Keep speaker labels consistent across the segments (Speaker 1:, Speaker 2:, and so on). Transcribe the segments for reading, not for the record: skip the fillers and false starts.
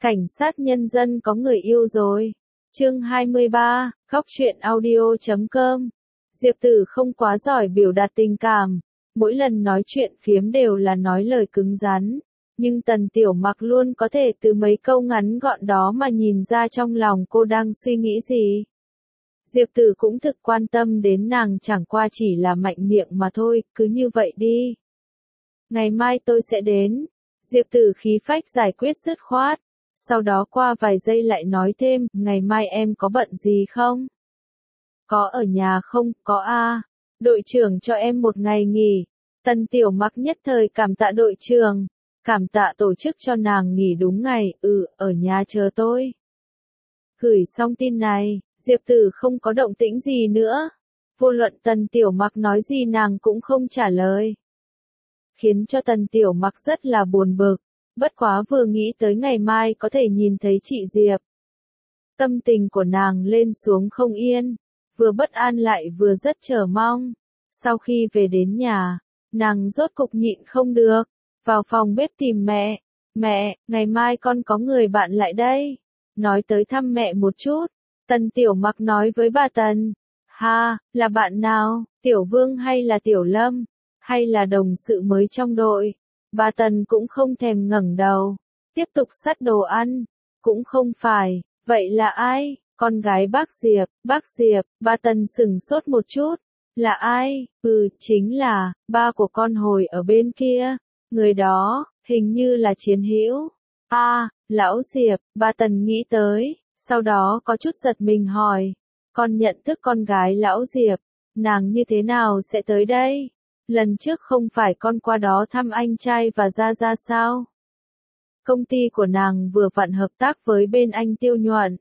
Speaker 1: Cảnh sát nhân dân có người yêu rồi. Chương 23, khóc chuyện audio.com. Diệp Tử không quá giỏi biểu đạt tình cảm, mỗi lần nói chuyện phiếm đều là nói lời cứng rắn, nhưng Tần Tiểu Mặc luôn có thể từ mấy câu ngắn gọn đó mà nhìn ra trong lòng cô đang suy nghĩ gì. Diệp Tử cũng thực quan tâm đến nàng, chẳng qua chỉ là mạnh miệng mà thôi, cứ như vậy đi. Ngày mai tôi sẽ đến. Diệp Tử khí phách giải quyết dứt khoát. Sau đó qua vài giây lại nói thêm, ngày mai em có bận gì không? Có ở nhà không? Có a. Đội trưởng cho em một ngày nghỉ. Tần Tiểu Mặc nhất thời cảm tạ đội trưởng, cảm tạ tổ chức cho nàng nghỉ đúng ngày, ở nhà chờ tôi. Gửi xong tin này, Diệp Tử không có động tĩnh gì nữa. Vô luận Tần Tiểu Mặc nói gì nàng cũng không trả lời. Khiến cho Tần Tiểu Mặc rất là buồn bực. Bất quá vừa nghĩ tới ngày mai có thể nhìn thấy chị Diệp, tâm tình của nàng lên xuống không yên, vừa bất an lại vừa rất chờ mong. Sau khi về đến nhà, nàng rốt cục nhịn không được, vào phòng bếp tìm mẹ. Mẹ, ngày mai con có người bạn lại đây, nói tới thăm mẹ một chút. Tần Tiểu Mặc nói với bà Tần. Ha, là bạn nào, Tiểu Vương hay là Tiểu Lâm, hay là đồng sự mới trong đội? Bà Tần cũng không thèm ngẩng đầu, tiếp tục xắt đồ ăn. Cũng không phải, vậy là ai? Con gái bác Diệp. Bác Diệp, bà Tần sửng sốt một chút. Là ai? Chính là ba của con hồi ở bên kia. Người đó, hình như là Chiến Hữu. Lão Diệp, bà Tần nghĩ tới, sau đó có chút giật mình hỏi. Con nhận thức con gái lão Diệp, nàng như thế nào sẽ tới đây? Lần trước không phải con qua đó thăm anh trai và Gia Gia sao? Công ty của nàng vừa vặn hợp tác với bên anh Tiêu Nhuận.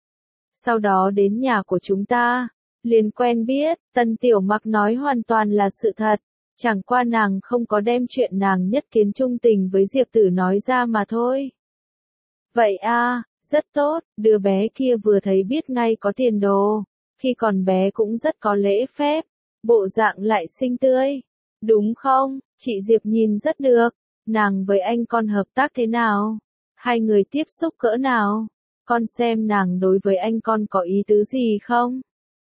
Speaker 1: Sau đó đến nhà của chúng ta, liền quen biết. Tần Tiểu Mặc nói hoàn toàn là sự thật, chẳng qua nàng không có đem chuyện nàng nhất kiến trung tình với Diệp Tử nói ra mà thôi. Vậy rất tốt, đứa bé kia vừa thấy biết ngay có tiền đồ, khi còn bé cũng rất có lễ phép, bộ dạng lại xinh tươi. Đúng không, chị Diệp nhìn rất được, nàng với anh con hợp tác thế nào? Hai người tiếp xúc cỡ nào? Con xem nàng đối với anh con có ý tứ gì không?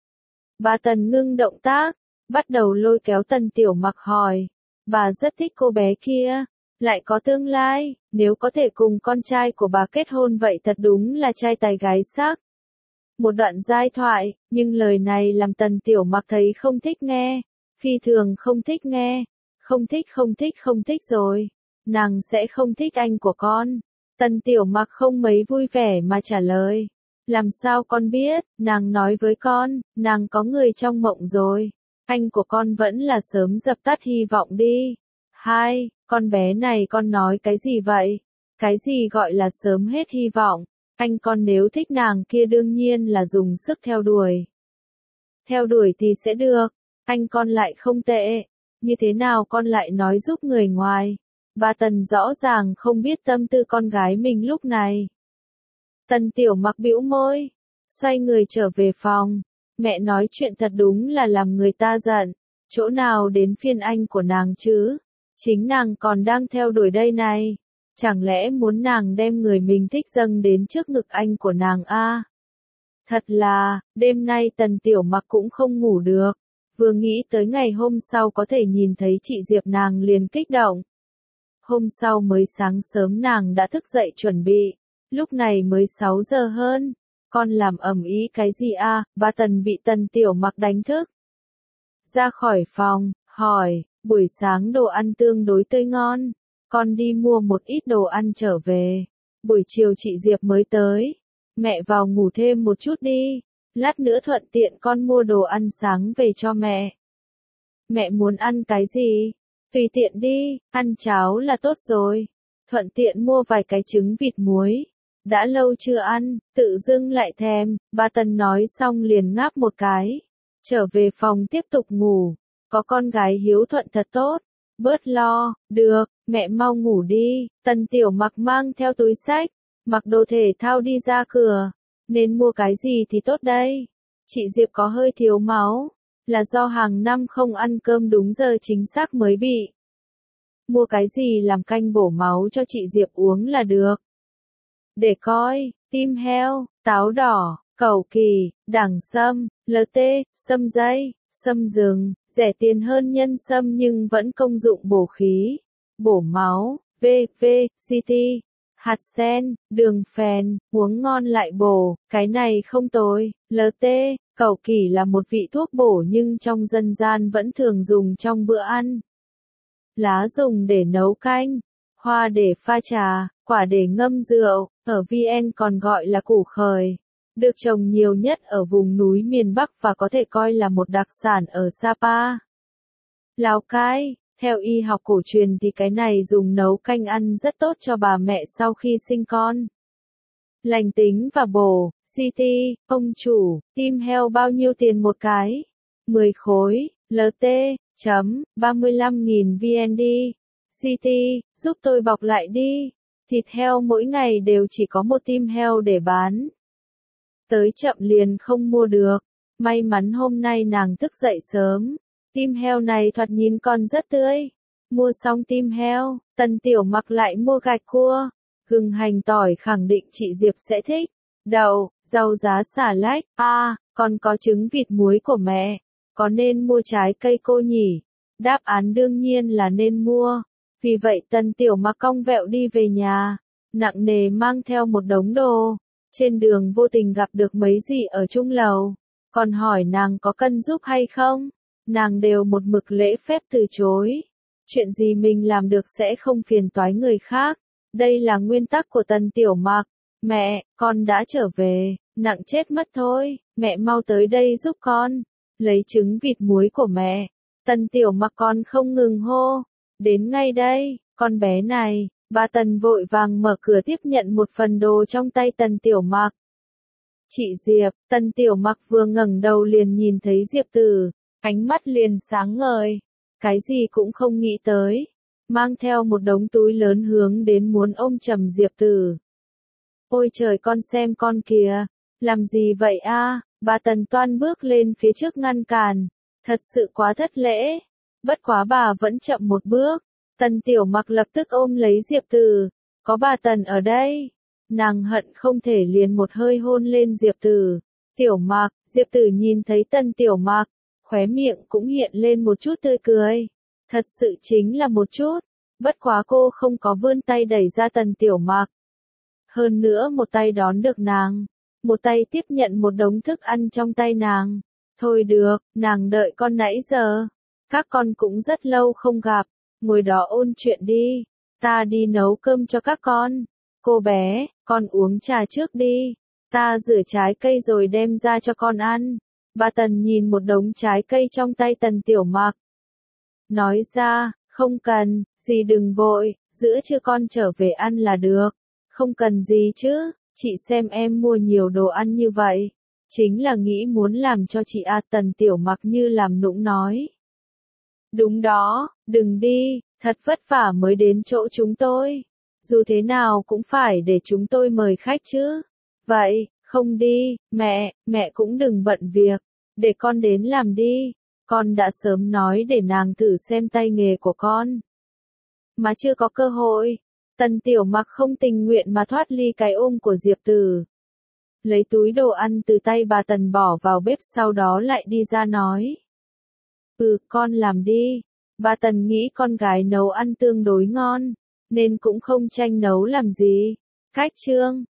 Speaker 1: Bà Tần ngưng động tác, bắt đầu lôi kéo Tần Tiểu Mặc hỏi. Bà rất thích cô bé kia, lại có tương lai, nếu có thể cùng con trai của bà kết hôn vậy thật đúng là trai tài gái sắc. Một đoạn giai thoại, nhưng lời này làm Tần Tiểu Mặc thấy không thích nghe. Phi thường không thích nghe, không thích rồi, nàng sẽ không thích anh của con. Tần Tiểu Mặc không mấy vui vẻ mà trả lời. Làm sao con biết, nàng nói với con, nàng có người trong mộng rồi. Anh của con vẫn là sớm dập tắt hy vọng đi. Con bé này con nói cái gì vậy? Cái gì gọi là sớm hết hy vọng? Anh con nếu thích nàng kia đương nhiên là dùng sức theo đuổi. Theo đuổi thì sẽ được. Anh con lại không tệ, như thế nào con lại nói giúp người ngoài? Bà Tần rõ ràng không biết tâm tư con gái mình lúc này. Tần Tiểu Mặc bĩu môi, xoay người trở về phòng. Mẹ nói chuyện thật đúng là làm người ta giận, chỗ nào đến phiên anh của nàng chứ? Chính nàng còn đang theo đuổi đây này. Chẳng lẽ muốn nàng đem người mình thích dâng đến trước ngực anh của nàng Thật là, đêm nay Tần Tiểu Mặc cũng không ngủ được. Vừa nghĩ tới ngày hôm sau có thể nhìn thấy chị Diệp nàng liền kích động. Hôm sau mới sáng sớm nàng đã thức dậy chuẩn bị. Lúc này mới 6 giờ hơn. Con làm ầm ĩ cái gì Bà Tần bị Tần Tiểu Mặc đánh thức. Ra khỏi phòng, hỏi, buổi sáng đồ ăn tương đối tươi ngon. Con đi mua một ít đồ ăn trở về. Buổi chiều chị Diệp mới tới. Mẹ vào ngủ thêm một chút đi. Lát nữa thuận tiện con mua đồ ăn sáng về cho mẹ. Mẹ muốn ăn cái gì? Tùy tiện đi, ăn cháo là tốt rồi. Thuận tiện mua vài cái trứng vịt muối. Đã lâu chưa ăn, tự dưng lại thèm. Bà Tần nói xong liền ngáp một cái. Trở về phòng tiếp tục ngủ. Có con gái hiếu thuận thật tốt. Bớt lo, được, mẹ mau ngủ đi. Tần Tiểu Mặc mang theo túi xách, mặc đồ thể thao đi ra cửa. Nên mua cái gì thì tốt đây? Chị Diệp có hơi thiếu máu, là do hàng năm không ăn cơm đúng giờ chính xác mới bị. Mua cái gì làm canh bổ máu cho chị Diệp uống là được. để coi, tim heo, táo đỏ, cẩu kỳ, đẳng sâm, LT, sâm dây, sâm rừng, rẻ tiền hơn nhân sâm nhưng vẫn công dụng bổ khí, bổ máu, CT, hạt sen, đường phèn, uống ngon lại bổ, cái này không tồi, LT, cẩu kỳ là một vị thuốc bổ nhưng trong dân gian vẫn thường dùng trong bữa ăn. Lá dùng để nấu canh, hoa để pha trà, quả để ngâm rượu, ở VN còn gọi là củ khời. Được trồng nhiều nhất ở vùng núi miền Bắc và có thể coi là một đặc sản ở Sapa. Lào Cai, theo y học cổ truyền thì cái này dùng nấu canh ăn rất tốt cho bà mẹ sau khi sinh con. Lành tính và bổ, CT, ông chủ, tim heo bao nhiêu tiền một cái? 10 khối, LT, 35.000 VND. CT, giúp tôi bọc lại đi. Thịt heo mỗi ngày đều chỉ có một tim heo để bán. Tới chậm liền không mua được. May mắn hôm nay nàng thức dậy sớm. Tim heo này thoạt nhìn còn rất tươi. Mua xong tim heo, Tần Tiểu Mặc lại mua gạch cua, gừng hành tỏi khẳng định chị Diệp sẽ thích. Đậu, rau giá xà lách, còn có trứng vịt muối của mẹ. Có nên mua trái cây cô nhỉ? Đáp án đương nhiên là nên mua. Vì vậy Tần Tiểu Mặc cong vẹo đi về nhà, nặng nề mang theo một đống đồ. Trên đường vô tình gặp được mấy dì ở chung lầu, còn hỏi nàng có cần giúp hay không. Nàng đều một mực lễ phép từ chối. Chuyện gì mình làm được sẽ không phiền toái người khác. Đây là nguyên tắc của Tần Tiểu Mặc. Mẹ, con đã trở về, nặng chết mất thôi, mẹ mau tới đây giúp con. Lấy trứng vịt muối của mẹ. Tần Tiểu Mặc con không ngừng hô. Đến ngay đây, con bé này. Bà Tần vội vàng mở cửa tiếp nhận một phần đồ trong tay Tần Tiểu Mặc. Chị Diệp, Tần Tiểu Mặc vừa ngẩng đầu liền nhìn thấy Diệp Tử, ánh mắt liền sáng ngời. Cái gì cũng không nghĩ tới. Mang theo một đống túi lớn hướng đến muốn ôm chầm Diệp Tử. Ôi trời con xem con kìa, làm gì vậy a? Bà Tần toan bước lên phía trước ngăn cản. Thật sự quá thất lễ. Bất quá bà vẫn chậm một bước. Tần Tiểu Mặc lập tức ôm lấy Diệp Tử. Có bà Tần ở đây. Nàng hận không thể liền một hơi hôn lên Diệp Tử. Tiểu Mặc, Diệp Tử nhìn thấy Tần Tiểu Mặc, khóe miệng cũng hiện lên một chút tươi cười. Thật sự chính là một chút. Bất quá cô không có vươn tay đẩy ra Tần Tiểu Mặc. Hơn nữa một tay đón được nàng. Một tay tiếp nhận một đống thức ăn trong tay nàng. Thôi được, nàng đợi con nãy giờ. Các con cũng rất lâu không gặp. Ngồi đó ôn chuyện đi. Ta đi nấu cơm cho các con. Cô bé, con uống trà trước đi. Ta rửa trái cây rồi đem ra cho con ăn. Bà Tần nhìn một đống trái cây trong tay Tần Tiểu Mặc. Nói ra, không cần, dì đừng vội, giữa trưa con trở về ăn là được. Không cần gì chứ, chị xem em mua nhiều đồ ăn như vậy. Chính là nghĩ muốn làm cho chị Tần Tiểu Mặc như làm nũng nói. Đúng đó, đừng đi, thật vất vả mới đến chỗ chúng tôi. Dù thế nào cũng phải để chúng tôi mời khách chứ. Vậy, không đi, mẹ cũng đừng bận việc. Để con đến làm đi. Con đã sớm nói để nàng thử xem tay nghề của con. Mà chưa có cơ hội. Tần Tiểu Mặc không tình nguyện mà thoát ly cái ôm của Diệp Tử. Lấy túi đồ ăn từ tay bà Tần bỏ vào bếp sau đó lại đi ra nói. Con làm đi. Bà Tần nghĩ con gái nấu ăn tương đối ngon, nên cũng không tranh nấu làm gì. Cách chương